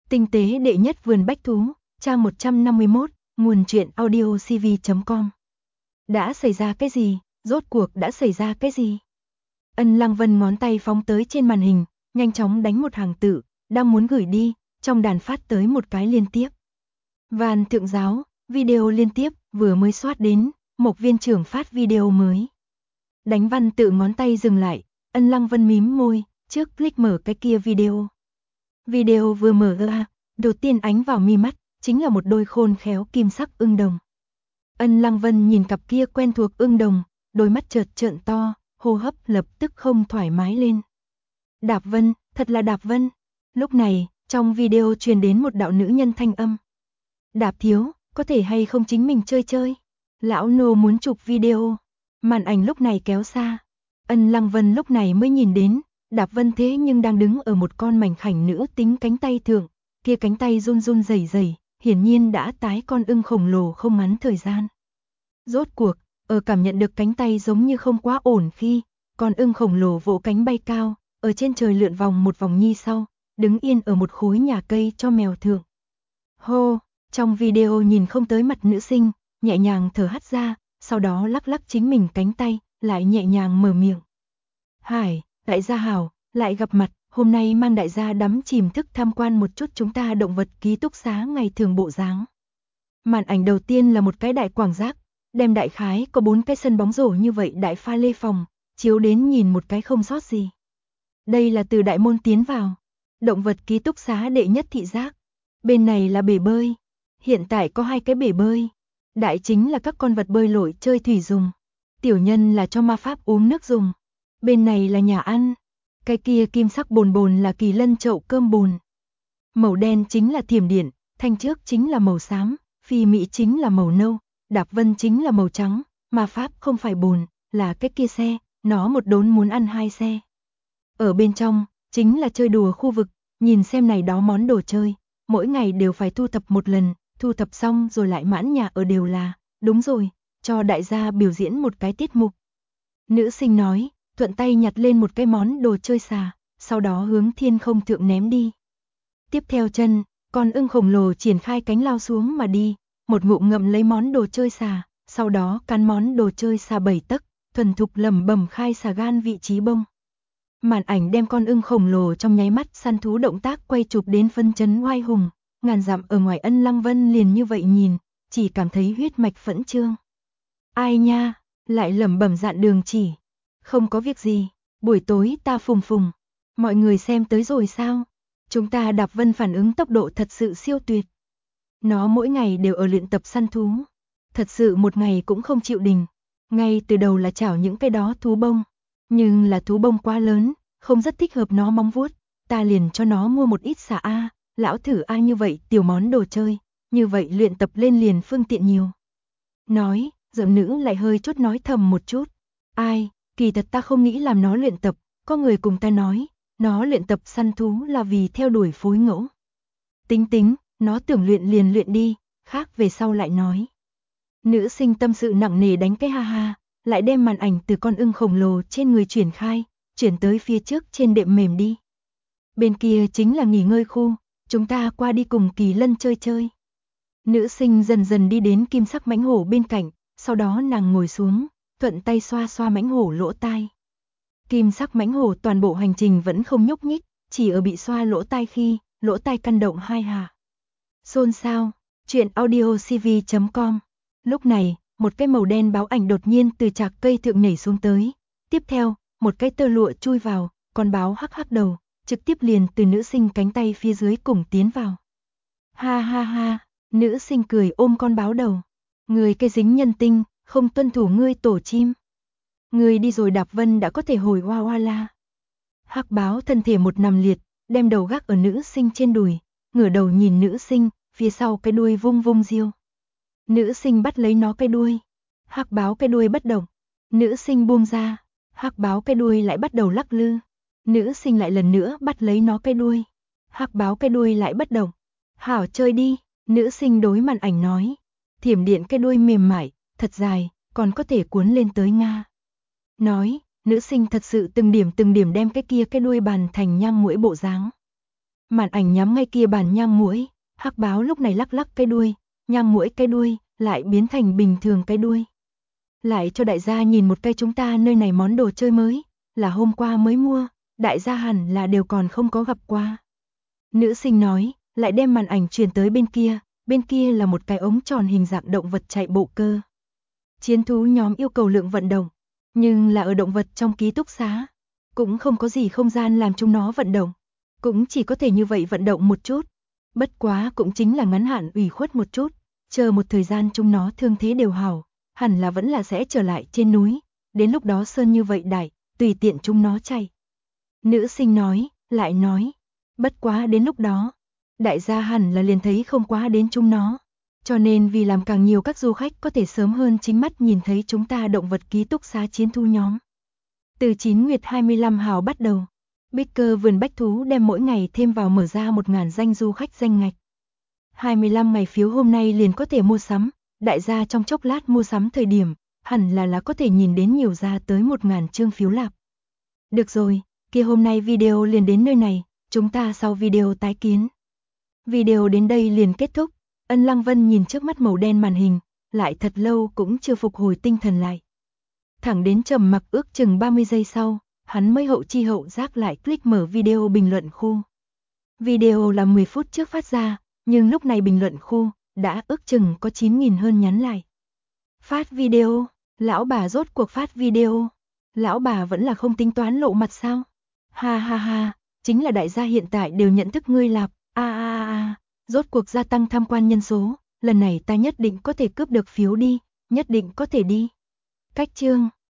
Tinh tế đệ nhất vườn bách thú, trang 151, nguồn truyện audiocv.com. Đã xảy ra cái gì? Rốt cuộc đã xảy ra cái gì? Ân Lăng Vân ngón tay phóng tới trên màn hình, nhanh chóng đánh một hàng tự, đang muốn gửi đi, trong đàn phát tới một cái liên tiếp. Van Thượng Giáo, video liên tiếp, vừa mới soát đến, Mộc Viên trưởng phát video mới. Đánh văn tự ngón tay dừng lại, Ân Lăng Vân mím môi, trước click mở cái kia video. Video vừa mở ra, đầu tiên ánh vào mi mắt, chính là một đôi khôn khéo kim sắc ưng đồng. Ân Lăng Vân nhìn cặp kia quen thuộc ưng đồng, đôi mắt chợt trợn to, hô hấp lập tức không thoải mái lên. Đạp Vân, thật là Đạp Vân. Lúc này, trong video truyền đến một đạo nữ nhân thanh âm. Đạp thiếu, có thể hay không chính mình chơi chơi? Lão nô muốn chụp video. Màn ảnh lúc này kéo xa. Ân Lăng Vân lúc này mới nhìn đến, Đạp Vân thế nhưng đang đứng ở một con mảnh khảnh nữ tính cánh tay thượng, kia cánh tay run run rẩy rẩy, hiển nhiên đã tái con ưng khổng lồ không ngắn thời gian. Rốt cuộc, ở cảm nhận được cánh tay giống như không quá ổn khi, con ưng khổng lồ vỗ cánh bay cao, ở trên trời lượn vòng một vòng nhi sau, đứng yên ở một khối nhà cây cho mèo thượng. Hô, trong video nhìn không tới mặt nữ sinh, nhẹ nhàng thở hắt ra, sau đó lắc lắc chính mình cánh tay, lại nhẹ nhàng mở miệng. Hải, đại gia hảo, lại gặp mặt, hôm nay mang đại gia đắm chìm thức tham quan một chút chúng ta động vật ký túc xá ngày thường bộ dáng. Màn ảnh đầu tiên là một cái đại quảng giác, đem đại khái có 4 cái sân bóng rổ như vậy đại pha lê phòng, chiếu đến nhìn một cái không sót gì. Đây là từ đại môn tiến vào, động vật ký túc xá đệ nhất thị giác. Bên này là bể bơi, hiện tại có 2 cái bể bơi. Đại chính là các con vật bơi lội chơi thủy dùng, tiểu nhân là cho ma pháp uống nước dùng. Bên này là nhà ăn, cái kia kim sắc bồn bồn là Kỳ Lân chậu cơm bồn. Màu đen chính là thiểm điện, thanh trước chính là màu xám, phi mỹ chính là màu nâu, Đạp Vân chính là màu trắng, ma pháp không phải bồn, là cái kia xe, nó một đốn muốn ăn 2 xe. Ở bên trong, chính là chơi đùa khu vực, nhìn xem này đó món đồ chơi, mỗi ngày đều phải thu thập một lần, thu thập xong rồi lại mãn nhà ở đều là, đúng rồi, cho đại gia biểu diễn một cái tiết mục. Nữ sinh nói, thuận tay nhặt lên một cái món đồ chơi xà, sau đó hướng thiên không thượng ném đi. Tiếp theo chân, con ưng khổng lồ triển khai cánh lao xuống mà đi, một ngụm ngậm lấy món đồ chơi xà, sau đó cắn món đồ chơi xà 7 tấc, thuần thục lẩm bẩm khai xà gan vị trí bông. Màn ảnh đem con ưng khổng lồ trong nháy mắt săn thú động tác quay chụp đến phân chấn oai hùng, ngàn dặm ở ngoài Ân Lăng Vân liền như vậy nhìn, chỉ cảm thấy huyết mạch phẫn trương. Ai nha, lại lẩm bẩm dạn đường chỉ. Không có việc gì, buổi tối ta phùng phùng. Mọi người xem tới rồi sao? Chúng ta Đạp Vân phản ứng tốc độ thật sự siêu tuyệt. Nó mỗi ngày đều ở luyện tập săn thú. Thật sự một ngày cũng không chịu đình. Ngay từ đầu là chảo những cái đó thú bông. Nhưng là thú bông quá lớn, không rất thích hợp nó móng vuốt. Ta liền cho nó mua một ít xà A, lão thử A như vậy tiểu món đồ chơi. Như vậy luyện tập lên liền phương tiện nhiều. Nói, giọng nữ lại hơi chút nói thầm một chút. Ai, kỳ thật ta không nghĩ làm nó luyện tập, có người cùng ta nói, nó luyện tập săn thú là vì theo đuổi phối ngẫu. Tính, nó tưởng luyện liền luyện đi, khác về sau lại nói. Nữ sinh tâm sự nặng nề đánh cái ha ha, lại đem màn ảnh từ con ưng khổng lồ trên người chuyển tới phía trước trên đệm mềm đi. Bên kia chính là nghỉ ngơi khu, chúng ta qua đi cùng Kỳ Lân chơi chơi. Nữ sinh dần dần đi đến kim sắc mãnh hổ bên cạnh, sau đó nàng ngồi xuống, thuận tay xoa xoa mãnh hổ lỗ tai. Kim sắc mãnh hổ toàn bộ hành trình vẫn không nhúc nhích, chỉ ở bị xoa lỗ tai khi, lỗ tai căn động 2 hạ. Xôn xao, chuyện audiocv.com. Lúc này, một cái màu đen báo ảnh đột nhiên từ chạc cây thượng nhảy xuống tới. Tiếp theo, một cái tơ lụa chui vào, con báo hắc hắc đầu, trực tiếp liền từ nữ sinh cánh tay phía dưới cùng tiến vào. Ha ha ha, nữ sinh cười ôm con báo đầu. Người cái dính nhân tinh, không tuân thủ ngươi tổ chim. Người đi rồi Đạp Vân đã có thể hồi hoa hoa la. Hắc báo thân thể một nằm liệt, đem đầu gác ở nữ sinh trên đùi, ngửa đầu nhìn nữ sinh, phía sau cái đuôi vung vung riêu. Nữ sinh bắt lấy nó cái đuôi. Hắc báo cái đuôi bất động. Nữ sinh buông ra. Hắc báo cái đuôi lại bắt đầu lắc lư. Nữ sinh lại lần nữa bắt lấy nó cái đuôi. Hắc báo cái đuôi lại bất động. Hảo chơi đi, nữ sinh đối màn ảnh nói. Thiểm điện cái đuôi mềm mại, thật dài, còn có thể cuốn lên tới Nga. Nói, nữ sinh thật sự từng điểm đem cái kia cái đuôi bàn thành nhang muỗi bộ dáng. Màn ảnh nhắm ngay kia bàn nhang muỗi, hắc báo lúc này lắc lắc cái đuôi, nhang muỗi cái đuôi, lại biến thành bình thường cái đuôi. Lại cho đại gia nhìn một cây chúng ta nơi này món đồ chơi mới, là hôm qua mới mua, đại gia hẳn là đều còn không có gặp qua. Nữ sinh nói, lại đem màn ảnh truyền tới bên kia là một cái ống tròn hình dạng động vật chạy bộ cơ. Chiến thú nhóm yêu cầu lượng vận động, nhưng là ở động vật trong ký túc xá, cũng không có gì không gian làm chúng nó vận động, cũng chỉ có thể như vậy vận động một chút, bất quá cũng chính là ngắn hạn ủy khuất một chút, chờ một thời gian chúng nó thương thế đều hảo, hẳn là vẫn là sẽ trở lại trên núi, đến lúc đó sơn như vậy đại, tùy tiện chúng nó chạy. Nữ sinh nói, lại nói, bất quá đến lúc đó, đại gia hẳn là liền thấy không quá đến chúng nó, cho nên vì làm càng nhiều các du khách có thể sớm hơn chính mắt nhìn thấy chúng ta động vật ký túc xá chiến thu nhóm. Từ 9 Nguyệt 25 hào bắt đầu, Bicker vườn bách thú đem mỗi ngày thêm vào mở ra 1.000 danh du khách danh ngạch. 25 ngày phiếu hôm nay liền có thể mua sắm, đại gia trong chốc lát mua sắm thời điểm, hẳn là có thể nhìn đến nhiều ra tới 1.000 chương phiếu lạp. Được rồi, kia hôm nay video liền đến nơi này, chúng ta sau video tái kiến. Video đến đây liền kết thúc, Ân Lăng Vân nhìn trước mắt màu đen màn hình, lại thật lâu cũng chưa phục hồi tinh thần lại. Thẳng đến trầm mặc ước chừng 30 giây sau, hắn mới hậu chi hậu giác lại click mở video bình luận khu. Video là 10 phút trước phát ra, nhưng lúc này bình luận khu đã ước chừng có 9.000 hơn nhắn lại. Phát video, lão bà rốt cuộc phát video, lão bà vẫn là không tính toán lộ mặt sao? Ha ha ha, chính là đại gia hiện tại đều nhận thức ngươi lạp, rốt cuộc gia tăng tham quan nhân số, lần này ta nhất định có thể cướp được phiếu đi, nhất định có thể đi. Cách chương